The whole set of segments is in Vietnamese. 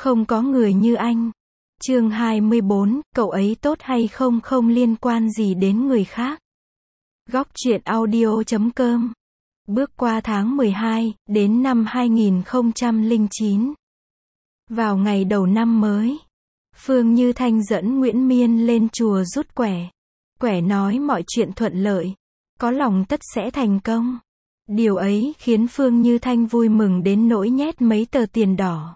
Không có người như anh. Chương 24, cậu ấy tốt hay không không liên quan gì đến người khác. Góc truyện audio.com. Bước qua tháng 12, đến năm 2009. Vào ngày đầu năm mới, Phương Như Thanh dẫn Nguyễn Miên lên chùa rút quẻ. Quẻ nói mọi chuyện thuận lợi, có lòng tất sẽ thành công. Điều ấy khiến Phương Như Thanh vui mừng đến nỗi nhét mấy tờ tiền đỏ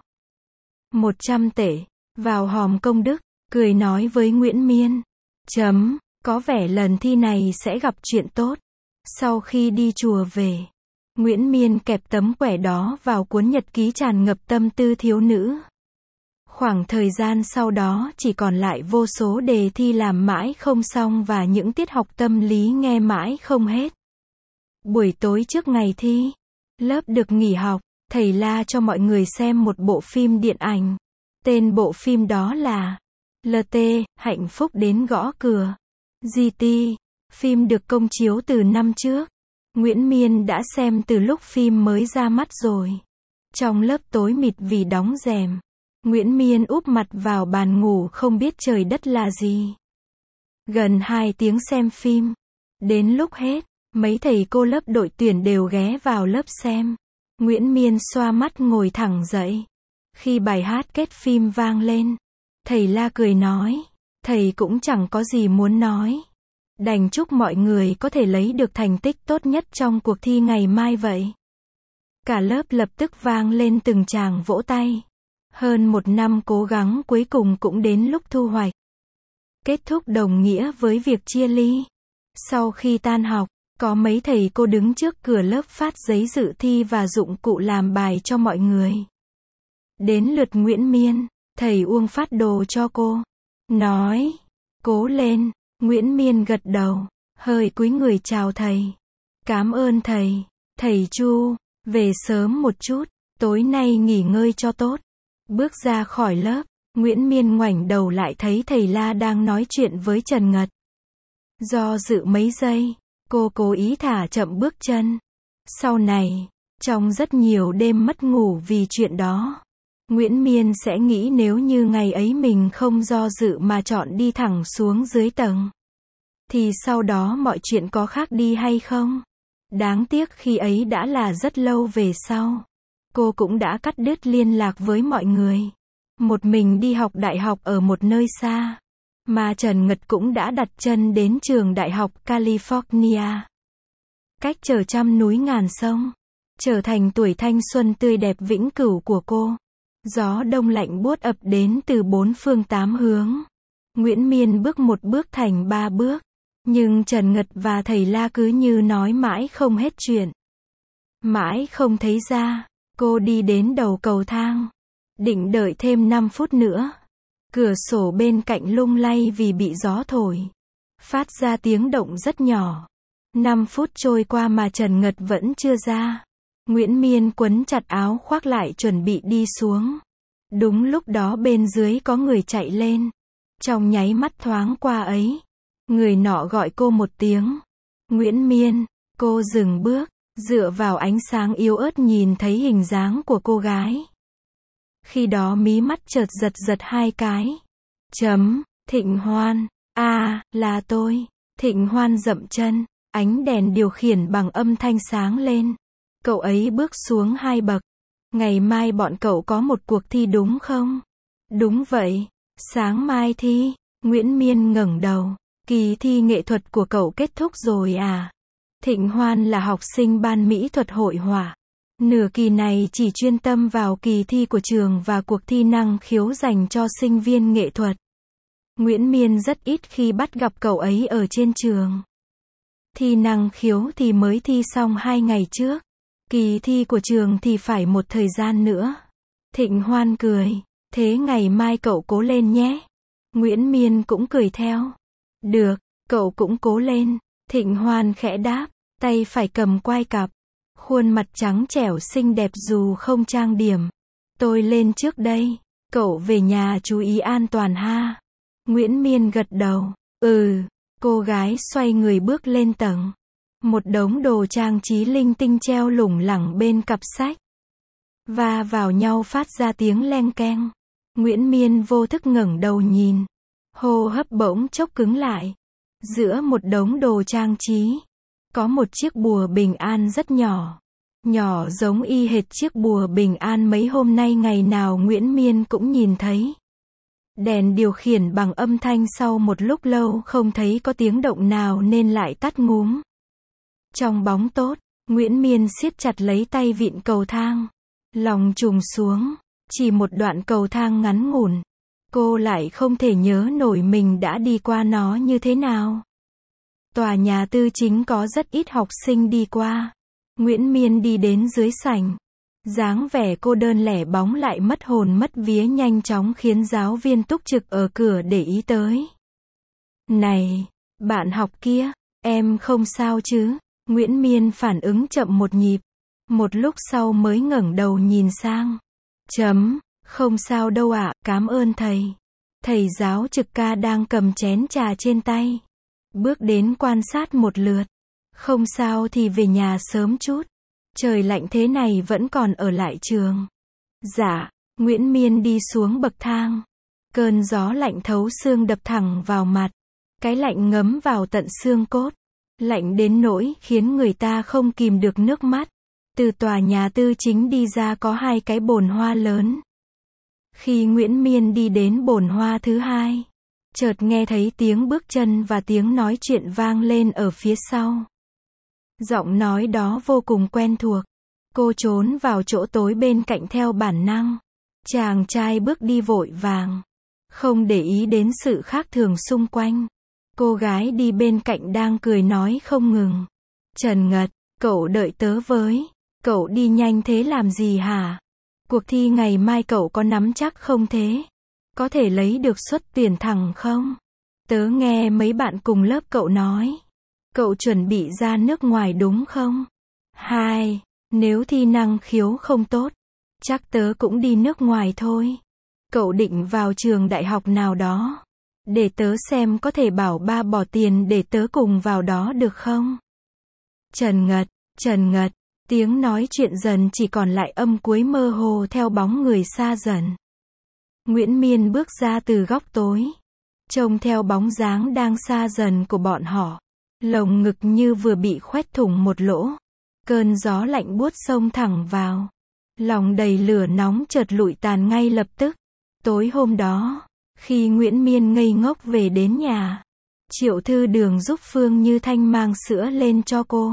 100 tệ vào hòm công đức, cười nói với Nguyễn Miên, có vẻ lần thi này sẽ gặp chuyện tốt. Sau khi đi chùa về, Nguyễn Miên kẹp tấm quẻ đó vào cuốn nhật ký tràn ngập tâm tư thiếu nữ. Khoảng thời gian sau đó chỉ còn lại vô số đề thi làm mãi không xong và những tiết học tâm lý nghe mãi không hết. Buổi tối trước ngày thi, lớp được nghỉ học, thầy la cho mọi người xem một bộ phim điện ảnh. Tên bộ phim đó là LT, Hạnh phúc đến gõ cửa. GT, phim được công chiếu từ năm trước. Nguyễn Miên đã xem từ lúc phim mới ra mắt rồi. Trong lớp tối mịt vì đóng rèm, Nguyễn Miên úp mặt vào bàn ngủ không biết trời đất là gì. Gần 2 tiếng xem phim. Đến lúc hết, mấy thầy cô lớp đội tuyển đều ghé vào lớp xem. Nguyễn Miên xoa mắt ngồi thẳng dậy. Khi bài hát kết phim vang lên, thầy la cười nói, thầy cũng chẳng có gì muốn nói. Đành chúc mọi người có thể lấy được thành tích tốt nhất trong cuộc thi ngày mai vậy. Cả lớp lập tức vang lên từng tràng vỗ tay. Hơn 1 năm cố gắng cuối cùng cũng đến lúc thu hoạch. Kết thúc đồng nghĩa với việc chia ly. Sau khi tan học, có mấy thầy cô đứng trước cửa lớp phát giấy dự thi và dụng cụ làm bài cho mọi người. Đến lượt Nguyễn Miên, thầy Uông phát đồ cho cô. Nói, cố lên. Nguyễn Miên gật đầu, hơi cúi người chào thầy. Cảm ơn thầy. Thầy Chu, về sớm một chút, tối nay nghỉ ngơi cho tốt. Bước ra khỏi lớp, Nguyễn Miên ngoảnh đầu lại thấy thầy La đang nói chuyện với Trần Ngật. Do dự mấy giây, cô cố ý thả chậm bước chân. Sau này, trong rất nhiều đêm mất ngủ vì chuyện đó, Nguyễn Miên sẽ nghĩ nếu như ngày ấy mình không do dự mà chọn đi thẳng xuống dưới tầng, thì sau đó mọi chuyện có khác đi hay không? Đáng tiếc khi ấy đã là rất lâu về sau. Cô cũng đã cắt đứt liên lạc với mọi người. Một mình đi học đại học ở một nơi xa. Mà Trần Ngật cũng đã đặt chân đến trường đại học California. Cách trở trăm núi ngàn sông. Trở thành tuổi thanh xuân tươi đẹp vĩnh cửu của cô. Gió đông lạnh buốt ập đến từ 4 phương 8 hướng. Nguyễn Miên bước một bước thành 3 bước. Nhưng Trần Ngật và thầy La cứ như nói mãi không hết chuyện. Mãi không thấy ra. Cô đi đến đầu cầu thang. Định đợi thêm 5 phút nữa. Cửa sổ bên cạnh lung lay vì bị gió thổi. Phát ra tiếng động rất nhỏ. 5 phút trôi qua mà Trần Ngật vẫn chưa ra. Nguyễn Miên quấn chặt áo khoác lại chuẩn bị đi xuống. Đúng lúc đó bên dưới có người chạy lên. Trong nháy mắt thoáng qua ấy, người nọ gọi cô một tiếng. Nguyễn Miên, cô dừng bước, dựa vào ánh sáng yếu ớt nhìn thấy hình dáng của cô gái. Khi đó mí mắt chợt giật giật 2 cái. Thịnh Hoan, là tôi. Thịnh Hoan dậm chân, ánh đèn điều khiển bằng âm thanh sáng lên. Cậu ấy bước xuống 2 bậc. Ngày mai bọn cậu có một cuộc thi đúng không? Đúng vậy. Sáng mai thi. Nguyễn Miên ngẩng đầu. Kỳ thi nghệ thuật của cậu kết thúc rồi à? Thịnh Hoan là học sinh ban mỹ thuật hội họa. Nửa kỳ này chỉ chuyên tâm vào kỳ thi của trường và cuộc thi năng khiếu dành cho sinh viên nghệ thuật. Nguyễn Miên rất ít khi bắt gặp cậu ấy ở trên trường. Thi năng khiếu thì mới thi xong 2 ngày trước. Kỳ thi của trường thì phải một thời gian nữa. Thịnh Hoan cười. Thế ngày mai cậu cố lên nhé. Nguyễn Miên cũng cười theo. Được, cậu cũng cố lên. Thịnh Hoan khẽ đáp, tay phải cầm quai cặp. Khuôn mặt trắng trẻo xinh đẹp dù không trang điểm. Tôi lên trước đây. Cậu về nhà chú ý an toàn ha. Nguyễn Miên gật đầu. Cô gái xoay người bước lên tầng. Một đống đồ trang trí linh tinh treo lủng lẳng bên cặp sách. Va vào nhau phát ra tiếng leng keng. Nguyễn Miên vô thức ngẩng đầu nhìn. Hô hấp bỗng chốc cứng lại. Giữa một đống đồ trang trí, có một chiếc bùa bình an rất nhỏ. Nhỏ giống y hệt chiếc bùa bình an mấy hôm nay ngày nào Nguyễn Miên cũng nhìn thấy. Đèn điều khiển bằng âm thanh sau một lúc lâu không thấy có tiếng động nào nên lại tắt ngúm. Trong bóng tốt, Nguyễn Miên siết chặt lấy tay vịn cầu thang. Lòng trùng xuống, chỉ một đoạn cầu thang ngắn ngủn. Cô lại không thể nhớ nổi mình đã đi qua nó như thế nào. Tòa nhà tư chính có rất ít học sinh đi qua. Nguyễn Miên đi đến dưới sảnh. Dáng vẻ cô đơn lẻ bóng lại mất hồn mất vía nhanh chóng khiến giáo viên túc trực ở cửa để ý tới. Này, bạn học kia, em không sao chứ? Nguyễn Miên phản ứng chậm một nhịp. Một lúc sau mới ngẩng đầu nhìn sang. Không sao đâu ạ, cảm ơn thầy. Thầy giáo trực ca đang cầm chén trà trên tay. Bước đến quan sát một lượt. Không sao thì về nhà sớm chút. Trời lạnh thế này vẫn còn ở lại trường. Dạ, Nguyễn Miên đi xuống bậc thang. Cơn gió lạnh thấu xương đập thẳng vào mặt. Cái lạnh ngấm vào tận xương cốt. Lạnh đến nỗi khiến người ta không kìm được nước mắt. Từ tòa nhà tư chính đi ra có 2 cái bồn hoa lớn. Khi Nguyễn Miên đi đến bồn hoa thứ 2, chợt nghe thấy tiếng bước chân và tiếng nói chuyện vang lên ở phía sau. Giọng nói đó vô cùng quen thuộc. Cô trốn vào chỗ tối bên cạnh theo bản năng. Chàng trai bước đi vội vàng, không để ý đến sự khác thường xung quanh. Cô gái đi bên cạnh đang cười nói không ngừng. Trần Ngật, cậu đợi tớ với. Cậu đi nhanh thế làm gì hả? Cuộc thi ngày mai cậu có nắm chắc không thế? Có thể lấy được suất tuyển thẳng không? Tớ nghe mấy bạn cùng lớp cậu nói. Cậu chuẩn bị ra nước ngoài đúng không? Nếu thi năng khiếu không tốt, chắc tớ cũng đi nước ngoài thôi. Cậu định vào trường đại học nào đó? Để tớ xem có thể bảo ba bỏ tiền để tớ cùng vào đó được không? Trần Ngật, tiếng nói chuyện dần chỉ còn lại âm cuối mơ hồ theo bóng người xa dần. Nguyễn Miên bước ra từ góc tối. Trông theo bóng dáng đang xa dần của bọn họ. Lồng ngực như vừa bị khoét thủng một lỗ. Cơn gió lạnh buốt xông thẳng vào. Lòng đầy lửa nóng chợt lụi tàn ngay lập tức. Tối hôm đó, khi Nguyễn Miên ngây ngốc về đến nhà, Triệu Thư Đường giúp Phương Như Thanh mang sữa lên cho cô.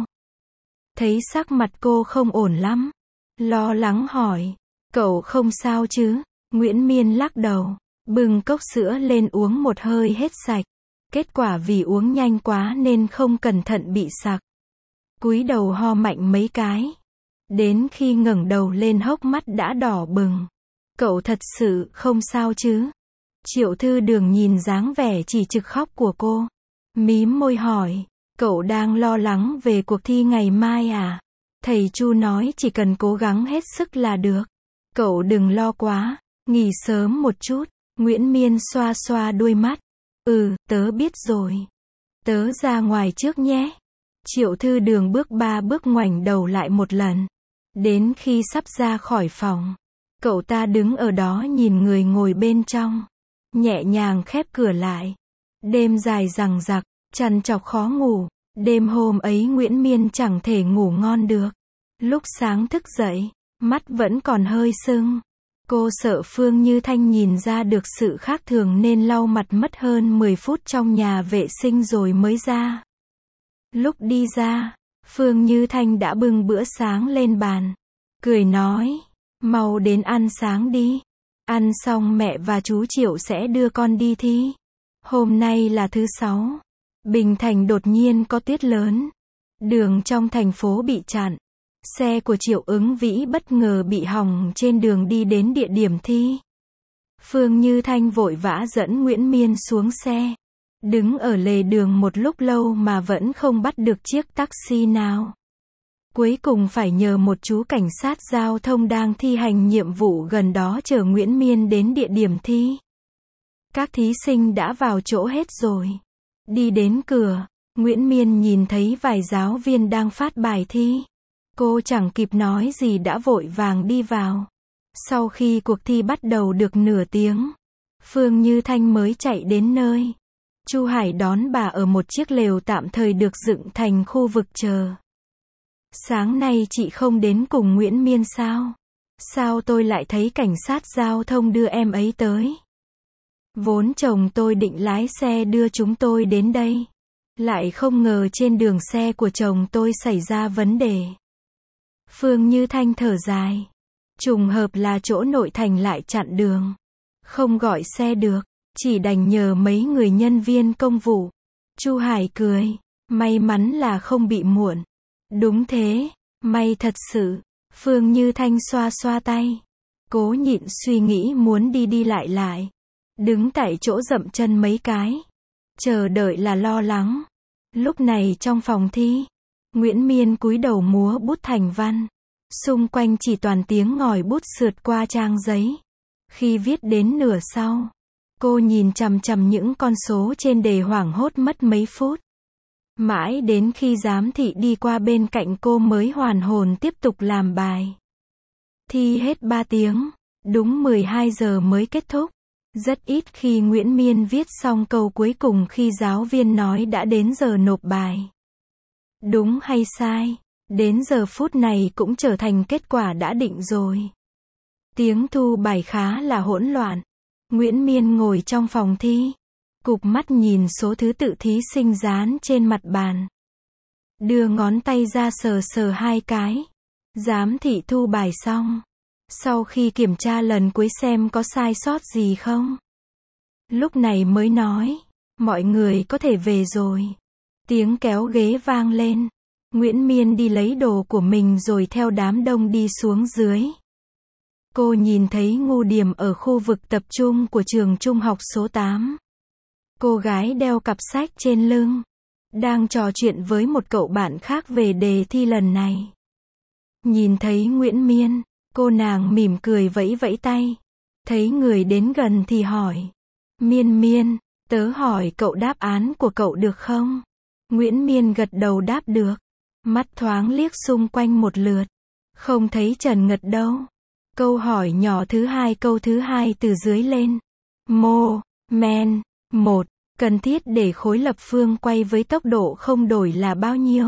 Thấy sắc mặt cô không ổn lắm, lo lắng hỏi, cậu không sao chứ? Nguyễn Miên lắc đầu, bưng cốc sữa lên uống một hơi hết sạch. Kết quả vì uống nhanh quá nên không cẩn thận bị sặc. Cúi đầu ho mạnh mấy cái. Đến khi ngẩng đầu lên hốc mắt đã đỏ bừng. Cậu thật sự không sao chứ? Triệu Thư Đường nhìn dáng vẻ chỉ trực khóc của cô. Mím môi hỏi, cậu đang lo lắng về cuộc thi ngày mai à? Thầy Chu nói chỉ cần cố gắng hết sức là được. Cậu đừng lo quá, nghỉ sớm một chút. Nguyễn Miên xoa xoa đuôi mắt. Tớ biết rồi. Tớ ra ngoài trước nhé. Triệu Thư Đường bước 3 bước ngoảnh đầu lại một lần. Đến khi sắp ra khỏi phòng, cậu ta đứng ở đó nhìn người ngồi bên trong. Nhẹ nhàng khép cửa lại. Đêm dài dằng dặc, trằn trọc khó ngủ. Đêm hôm ấy Nguyễn Miên chẳng thể ngủ ngon được. Lúc sáng thức dậy, mắt vẫn còn hơi sưng. Cô sợ Phương Như Thanh nhìn ra được sự khác thường nên lau mặt mất hơn 10 phút trong nhà vệ sinh rồi mới ra. Lúc đi ra, Phương Như Thanh đã bưng bữa sáng lên bàn. Cười nói, mau đến ăn sáng đi. Ăn xong mẹ và chú Triệu sẽ đưa con đi thi. Hôm nay là thứ 6. Bình Thành đột nhiên có tuyết lớn. Đường trong thành phố bị chặn. Xe của Triệu Ứng Vĩ bất ngờ bị hỏng trên đường đi đến địa điểm thi. Phương Như Thanh vội vã dẫn Nguyễn Miên xuống xe. Đứng ở lề đường một lúc lâu mà vẫn không bắt được chiếc taxi nào. Cuối cùng phải nhờ một chú cảnh sát giao thông đang thi hành nhiệm vụ gần đó chở Nguyễn Miên đến địa điểm thi. Các thí sinh đã vào chỗ hết rồi. Đi đến cửa, Nguyễn Miên nhìn thấy vài giáo viên đang phát bài thi. Cô chẳng kịp nói gì đã vội vàng đi vào. Sau khi cuộc thi bắt đầu được nửa tiếng, Phương Như Thanh mới chạy đến nơi. Chu Hải đón bà ở một chiếc lều tạm thời được dựng thành khu vực chờ. Sáng nay chị không đến cùng Nguyễn Miên sao? Sao tôi lại thấy cảnh sát giao thông đưa em ấy tới? Vốn chồng tôi định lái xe đưa chúng tôi đến đây. Lại không ngờ trên đường xe của chồng tôi xảy ra vấn đề. Phương Như Thanh thở dài. Trùng hợp là chỗ nội thành lại chặn đường. Không gọi xe được, chỉ đành nhờ mấy người nhân viên công vụ. Chu Hải cười. May mắn là không bị muộn. Đúng thế, may thật sự. Phương Như Thanh xoa xoa tay. Cố nhịn suy nghĩ muốn đi lại lại. Đứng tại chỗ dậm chân mấy cái. Chờ đợi là lo lắng. Lúc này trong phòng thi, Nguyễn Miên cúi đầu múa bút thành văn. Xung quanh chỉ toàn tiếng ngòi bút sượt qua trang giấy. Khi viết đến nửa sau, cô nhìn chằm chằm những con số trên đề hoảng hốt mất mấy phút. Mãi đến khi giám thị đi qua bên cạnh cô mới hoàn hồn tiếp tục làm bài. Thi hết 3 tiếng, đúng 12 giờ mới kết thúc. Rất ít khi Nguyễn Miên viết xong câu cuối cùng khi giáo viên nói đã đến giờ nộp bài. Đúng hay sai, đến giờ phút này cũng trở thành kết quả đã định rồi. Tiếng thu bài khá là hỗn loạn. Nguyễn Miên ngồi trong phòng thi, cụp mắt nhìn số thứ tự thí sinh dán trên mặt bàn. Đưa ngón tay ra sờ sờ 2 cái. Giám thị thu bài xong. Sau khi kiểm tra lần cuối xem có sai sót gì không. Lúc này mới nói, mọi người có thể về rồi. Tiếng kéo ghế vang lên. Nguyễn Miên đi lấy đồ của mình rồi theo đám đông đi xuống dưới. Cô nhìn thấy Ngô Điềm ở khu vực tập trung của trường trung học số 8. Cô gái đeo cặp sách trên lưng, đang trò chuyện với một cậu bạn khác về đề thi lần này. Nhìn thấy Nguyễn Miên, cô nàng mỉm cười vẫy vẫy tay. Thấy người đến gần thì hỏi. Miên Miên, tớ hỏi cậu đáp án của cậu được không? Nguyễn Miên gật đầu đáp được. Mắt thoáng liếc xung quanh một lượt. Không thấy Trần Ngật đâu. Câu hỏi nhỏ thứ 2, câu thứ 2 từ dưới lên. Mô, men, 1. Cần thiết để khối lập phương quay với tốc độ không đổi là bao nhiêu?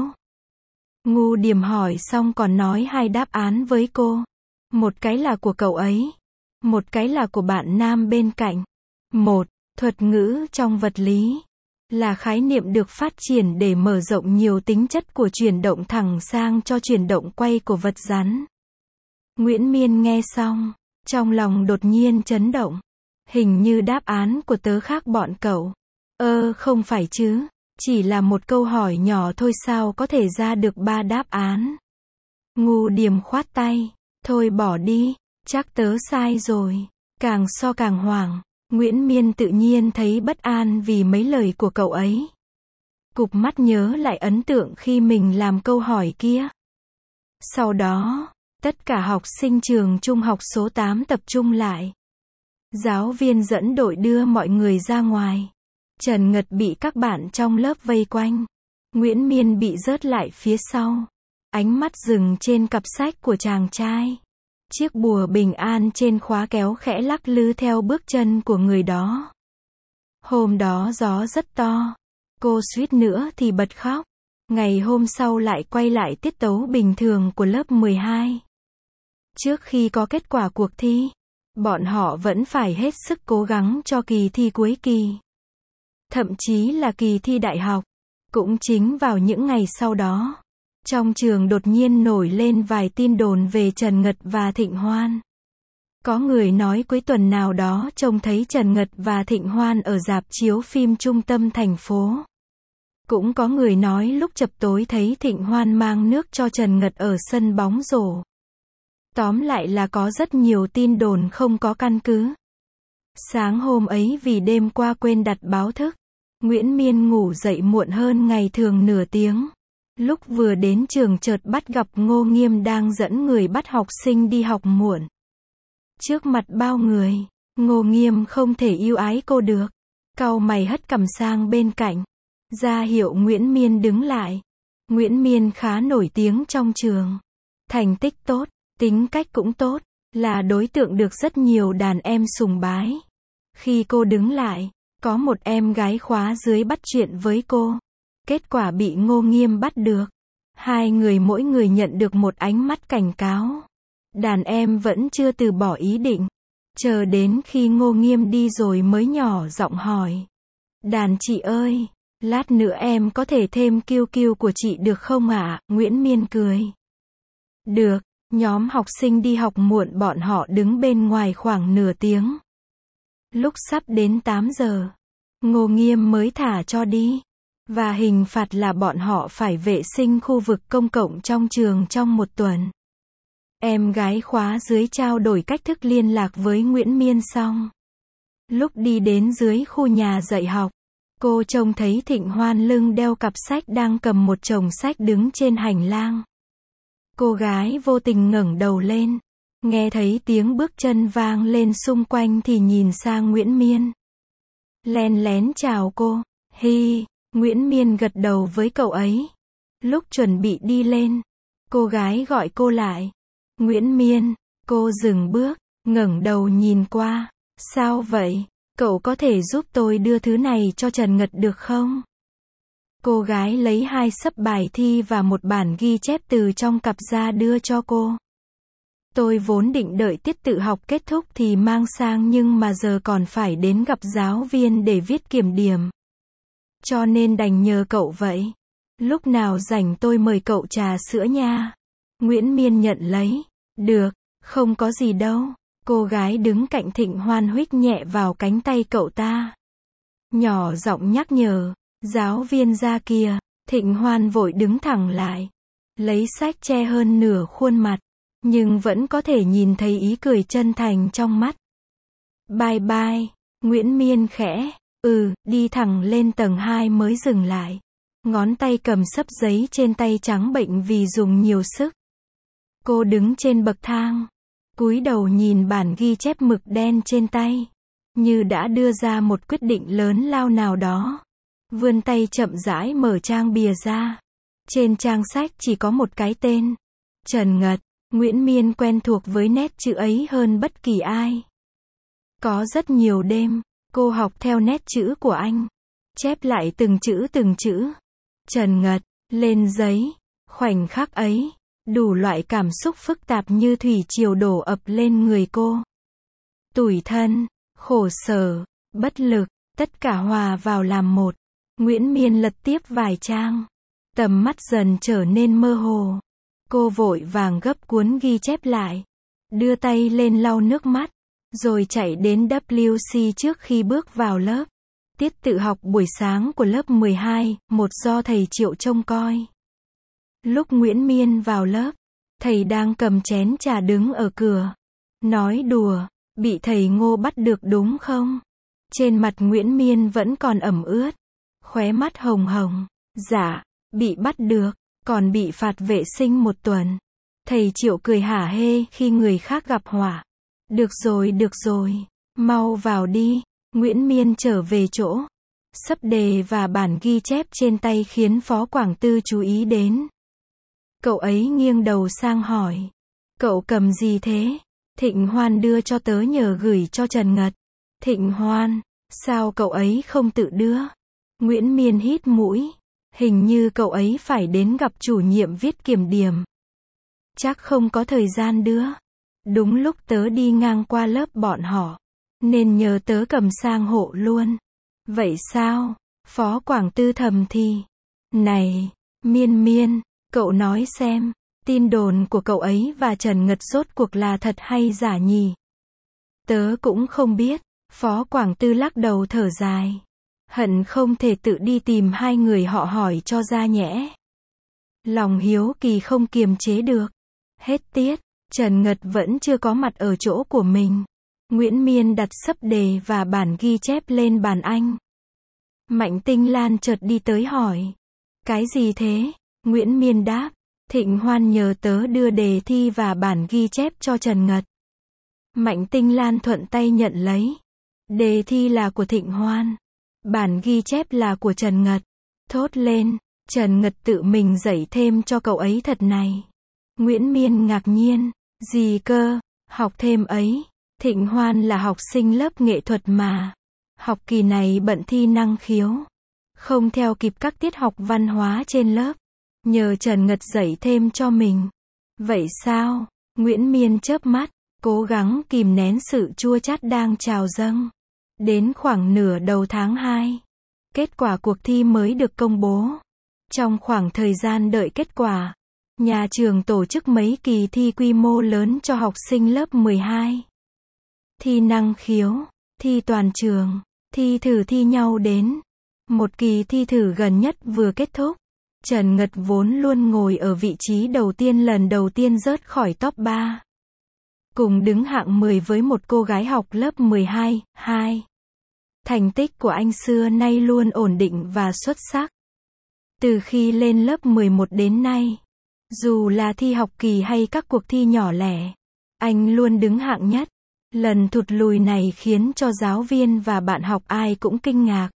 Ngô Điềm hỏi xong còn nói 2 đáp án với cô. Một cái là của cậu ấy. Một cái là của bạn nam bên cạnh. 1. Thuật ngữ trong vật lý là khái niệm được phát triển để mở rộng nhiều tính chất của chuyển động thẳng sang cho chuyển động quay của vật rắn. Nguyễn Miên nghe xong, trong lòng đột nhiên chấn động. Hình như đáp án của tớ khác bọn cậu. Không phải chứ, chỉ là một câu hỏi nhỏ thôi sao có thể ra được 3 đáp án. Ngô Điềm khoát tay, thôi bỏ đi, chắc tớ sai rồi. Càng so càng hoảng, Nguyễn Miên tự nhiên thấy bất an vì mấy lời của cậu ấy. Cụp mắt nhớ lại ấn tượng khi mình làm câu hỏi kia. Sau đó, tất cả học sinh trường trung học số 8 tập trung lại. Giáo viên dẫn đội đưa mọi người ra ngoài. Trần Ngật bị các bạn trong lớp vây quanh. Nguyễn Miên bị rớt lại phía sau. Ánh mắt dừng trên cặp sách của chàng trai. Chiếc bùa bình an trên khóa kéo khẽ lắc lư theo bước chân của người đó. Hôm đó gió rất to. Cô suýt nữa thì bật khóc. Ngày hôm sau lại quay lại tiết tấu bình thường của lớp 12. Trước khi có kết quả cuộc thi, bọn họ vẫn phải hết sức cố gắng cho kỳ thi cuối kỳ. Thậm chí là kỳ thi đại học. Cũng chính vào những ngày sau đó, trong trường đột nhiên nổi lên vài tin đồn về Trần Ngật và Thịnh Hoan. Có người nói cuối tuần nào đó trông thấy Trần Ngật và Thịnh Hoan ở rạp chiếu phim trung tâm thành phố. Cũng có người nói lúc chập tối thấy Thịnh Hoan mang nước cho Trần Ngật ở sân bóng rổ. Tóm lại là có rất nhiều tin đồn không có căn cứ. Sáng hôm ấy vì đêm qua quên đặt báo thức, Nguyễn Miên ngủ dậy muộn hơn ngày thường nửa tiếng. Lúc vừa đến trường chợt bắt gặp Ngô Nghiêm đang dẫn người bắt học sinh đi học muộn. Trước mặt bao người, Ngô Nghiêm không thể ưu ái cô được. Cau mày hất cằm sang bên cạnh, ra hiệu Nguyễn Miên đứng lại. Nguyễn Miên khá nổi tiếng trong trường. Thành tích tốt, tính cách cũng tốt, là đối tượng được rất nhiều đàn em sùng bái. Khi cô đứng lại, có một em gái khóa dưới bắt chuyện với cô. Kết quả bị Ngô Nghiêm bắt được. Hai người mỗi người nhận được một ánh mắt cảnh cáo. Đàn em vẫn chưa từ bỏ ý định. Chờ đến khi Ngô Nghiêm đi rồi mới nhỏ giọng hỏi. Đàn chị ơi, lát nữa em có thể thêm kiêu kiêu của chị được không ạ? Nguyễn Miên cười. Được, nhóm học sinh đi học muộn bọn họ đứng bên ngoài khoảng nửa tiếng. Lúc sắp đến 8 giờ, Ngô Nghiêm mới thả cho đi. Và hình phạt là bọn họ phải vệ sinh khu vực công cộng trong trường trong một tuần. Em gái khóa dưới trao đổi cách thức liên lạc với Nguyễn Miên xong. Lúc đi đến dưới khu nhà dạy học, cô trông thấy Thịnh Hoan lưng đeo cặp sách đang cầm một chồng sách đứng trên hành lang. Cô gái vô tình ngẩng đầu lên, nghe thấy tiếng bước chân vang lên xung quanh thì nhìn sang Nguyễn Miên. Len lén chào cô. Hi, Nguyễn Miên gật đầu với cậu ấy. Lúc chuẩn bị đi lên, cô gái gọi cô lại. Nguyễn Miên, cô dừng bước, ngẩng đầu nhìn qua. Sao vậy? Cậu có thể giúp tôi đưa thứ này cho Trần Ngật được không? Cô gái lấy 2 xấp bài thi và một bản ghi chép từ trong cặp ra đưa cho cô. Tôi vốn định đợi tiết tự học kết thúc thì mang sang nhưng mà giờ còn phải đến gặp giáo viên để viết kiểm điểm. Cho nên đành nhờ cậu vậy. Lúc nào rảnh tôi mời cậu trà sữa nha. Nguyễn Miên nhận lấy. Được, không có gì đâu. Cô gái đứng cạnh Thịnh Hoan huých nhẹ vào cánh tay cậu ta. Nhỏ giọng nhắc nhở. Giáo viên ra kìa. Thịnh Hoan vội đứng thẳng lại. Lấy sách che hơn nửa khuôn mặt. Nhưng vẫn có thể nhìn thấy ý cười chân thành trong mắt. Bye bye. Nguyễn Miên khẽ. Đi thẳng lên tầng 2 mới dừng lại. Ngón tay cầm xấp giấy trên tay trắng bệnh vì dùng nhiều sức. Cô đứng trên bậc thang. Cúi đầu nhìn bản ghi chép mực đen trên tay. Như đã đưa ra một quyết định lớn lao nào đó. Vươn tay chậm rãi mở trang bìa ra. Trên trang sách chỉ có một cái tên. Trần Ngật. Nguyễn Miên quen thuộc với nét chữ ấy hơn bất kỳ ai. Có rất nhiều đêm, cô học theo nét chữ của anh. Chép lại từng chữ. Trần Ngật, lên giấy. Khoảnh khắc ấy, đủ loại cảm xúc phức tạp như thủy triều đổ ập lên người cô. Tủi thân, khổ sở, bất lực, tất cả hòa vào làm một. Nguyễn Miên lật tiếp vài trang. Tầm mắt dần trở nên mơ hồ. Cô vội vàng gấp cuốn ghi chép lại. Đưa tay lên lau nước mắt. Rồi chạy đến WC trước khi bước vào lớp. Tiết tự học buổi sáng của lớp 12, một do thầy Triệu trông coi. Lúc Nguyễn Miên vào lớp, thầy đang cầm chén trà đứng ở cửa. Nói đùa, bị thầy Ngô bắt được đúng không? Trên mặt Nguyễn Miên vẫn còn ẩm ướt. Khóe mắt hồng hồng. Dạ, bị bắt được. Còn bị phạt vệ sinh một tuần. Thầy Triệu cười hả hê khi người khác gặp họa. Được rồi, mau vào đi. Nguyễn Miên trở về chỗ. Xấp đề và bản ghi chép trên tay khiến Phó Quảng Tư chú ý đến. Cậu ấy nghiêng đầu sang hỏi. Cậu cầm gì thế? Thịnh Hoan đưa cho tớ nhờ gửi cho Trần Ngật. Thịnh Hoan, sao cậu ấy không tự đưa? Nguyễn Miên hít mũi. Hình như cậu ấy phải đến gặp chủ nhiệm viết kiểm điểm. Chắc không có thời gian đưa. Đúng lúc tớ đi ngang qua lớp bọn họ, nên nhờ tớ cầm sang hộ luôn. Vậy sao? Phó Quảng Tư thầm thì. Này, Miên, cậu nói xem, tin đồn của cậu ấy và Trần Ngật rốt cuộc là thật hay giả nhỉ? Tớ cũng không biết. Phó Quảng Tư lắc đầu thở dài. Hận không thể tự đi tìm hai người họ hỏi cho ra nhẽ. Lòng hiếu kỳ không kiềm chế được. Hết tiết, Trần Ngật vẫn chưa có mặt ở chỗ của mình. Nguyễn Miên đặt xấp đề và bản ghi chép lên bàn anh. Mạnh Tinh Lan chợt đi tới hỏi. Cái gì thế? Nguyễn Miên đáp. Thịnh Hoan nhờ tớ đưa đề thi và bản ghi chép cho Trần Ngật. Mạnh Tinh Lan thuận tay nhận lấy. Đề thi là của Thịnh Hoan. Bản ghi chép là của Trần Ngật. Thốt lên, Trần Ngật tự mình dạy thêm cho cậu ấy thật này. Nguyễn Miên ngạc nhiên. Gì cơ? Học thêm ấy. Thịnh Hoan là học sinh lớp nghệ thuật mà. Học kỳ này bận thi năng khiếu. Không theo kịp các tiết học văn hóa trên lớp. Nhờ Trần Ngật dạy thêm cho mình. Vậy sao? Nguyễn Miên chớp mắt, cố gắng kìm nén sự chua chát đang trào dâng. Đến khoảng nửa đầu tháng 2, kết quả cuộc thi mới được công bố. Trong khoảng thời gian đợi kết quả, nhà trường tổ chức mấy kỳ thi quy mô lớn cho học sinh lớp 12. Thi năng khiếu, thi toàn trường, thi thử thi nhau đến. Một kỳ thi thử gần nhất vừa kết thúc. Trần Ngật vốn luôn ngồi ở vị trí đầu tiên lần đầu tiên rớt khỏi top 3. Cùng đứng hạng 10 với một cô gái học lớp 12, 2. Thành tích của anh xưa nay luôn ổn định và xuất sắc. Từ khi lên lớp 11 đến nay, dù là thi học kỳ hay các cuộc thi nhỏ lẻ, anh luôn đứng hạng nhất. Lần thụt lùi này khiến cho giáo viên và bạn học ai cũng kinh ngạc.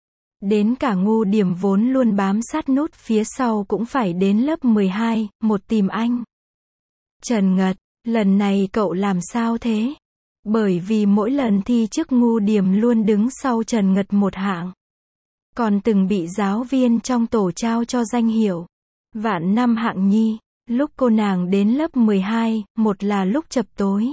Đến cả Ngu Điểm vốn luôn bám sát nút phía sau cũng phải đến lớp 12, một tìm anh. Trần Ngật, lần này cậu làm sao thế? Bởi vì mỗi lần thi trước Ngu Điểm luôn đứng sau Trần Ngật một hạng. Còn từng bị giáo viên trong tổ trao cho danh hiệu vạn năm hạng nhi, lúc cô nàng đến lớp 12, một là lúc chập tối.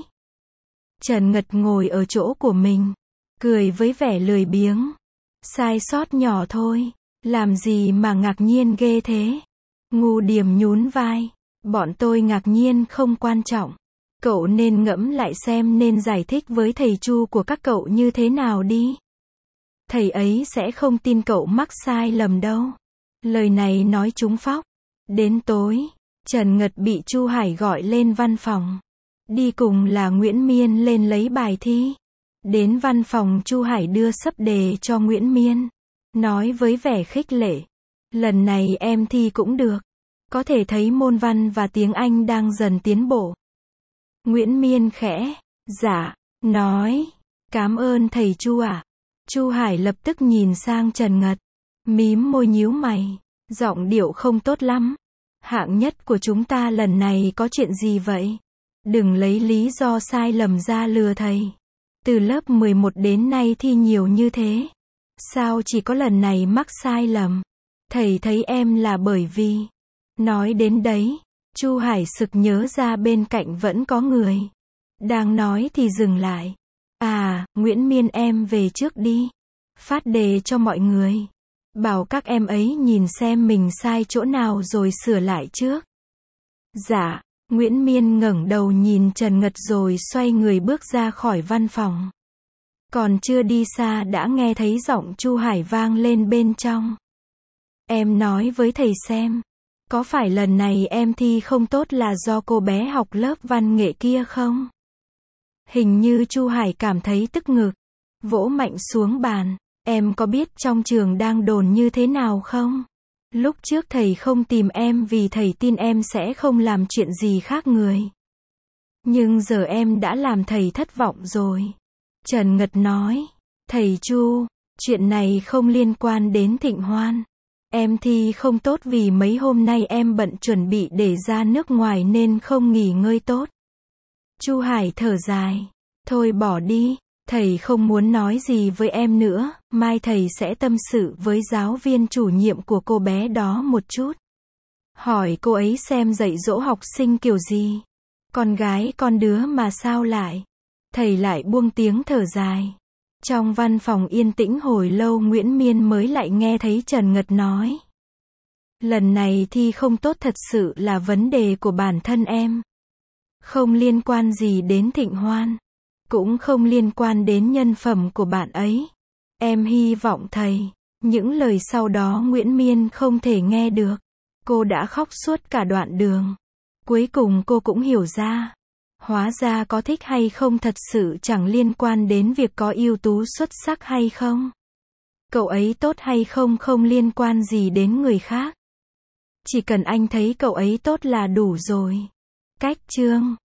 Trần Ngật ngồi ở chỗ của mình, cười với vẻ lười biếng. Sai sót nhỏ thôi, làm gì mà ngạc nhiên ghê thế? Ngu Điểm nhún vai, bọn tôi ngạc nhiên không quan trọng. Cậu nên ngẫm lại xem nên giải thích với thầy Chu của các cậu như thế nào đi. Thầy ấy sẽ không tin cậu mắc sai lầm đâu. Lời này nói trúng phóc. Đến tối, Trần Ngật bị Chu Hải gọi lên văn phòng. Đi cùng là Nguyễn Miên lên lấy bài thi. Đến văn phòng Chu Hải đưa sấp đề cho Nguyễn Miên. Nói với vẻ khích lệ. Lần này em thi cũng được. Có thể thấy môn văn và tiếng Anh đang dần tiến bộ. Nguyễn Miên khẽ, dạ, nói, cảm ơn thầy Chu ạ. Chu Hải lập tức nhìn sang Trần Ngật. Mím môi nhíu mày. Giọng điệu không tốt lắm. Hạng nhất của chúng ta lần này có chuyện gì vậy? Đừng lấy lý do sai lầm ra lừa thầy. Từ lớp 11 đến nay thi nhiều như thế. Sao chỉ có lần này mắc sai lầm? Thầy thấy em là bởi vì... Nói đến đấy, Chu Hải sực nhớ ra bên cạnh vẫn có người. Đang nói thì dừng lại. À, Nguyễn Miên em về trước đi. Phát đề cho mọi người. Bảo các em ấy nhìn xem mình sai chỗ nào rồi sửa lại trước. Dạ, Nguyễn Miên ngẩng đầu nhìn Trần Ngật rồi xoay người bước ra khỏi văn phòng. Còn chưa đi xa đã nghe thấy giọng Chu Hải vang lên bên trong. Em nói với thầy xem. Có phải lần này em thi không tốt là do cô bé học lớp văn nghệ kia không? Hình như Chu Hải cảm thấy tức ngực. Vỗ mạnh xuống bàn. Em có biết trong trường đang đồn như thế nào không? Lúc trước thầy không tìm em vì thầy tin em sẽ không làm chuyện gì khác người. Nhưng giờ em đã làm thầy thất vọng rồi. Trần Ngật nói. Thầy Chu, chuyện này không liên quan đến Thịnh Hoan. Em thi không tốt vì mấy hôm nay em bận chuẩn bị để ra nước ngoài nên không nghỉ ngơi tốt. Chu Hải thở dài. Thôi bỏ đi, thầy không muốn nói gì với em nữa, mai thầy sẽ tâm sự với giáo viên chủ nhiệm của cô bé đó một chút. Hỏi cô ấy xem dạy dỗ học sinh kiểu gì. Con gái con đứa mà sao lại. Thầy lại buông tiếng thở dài. Trong văn phòng yên tĩnh hồi lâu Nguyễn Miên mới lại nghe thấy Trần Ngật nói. Lần này thi không tốt thật sự là vấn đề của bản thân em. Không liên quan gì đến Thịnh Hoan. Cũng không liên quan đến nhân phẩm của bạn ấy. Em hy vọng thầy. Những lời sau đó Nguyễn Miên không thể nghe được. Cô đã khóc suốt cả đoạn đường. Cuối cùng cô cũng hiểu ra. Hóa ra có thích hay không thật sự chẳng liên quan đến việc có ưu tú xuất sắc hay không. Cậu ấy tốt hay không không liên quan gì đến người khác. Chỉ cần anh thấy cậu ấy tốt là đủ rồi. Cách chương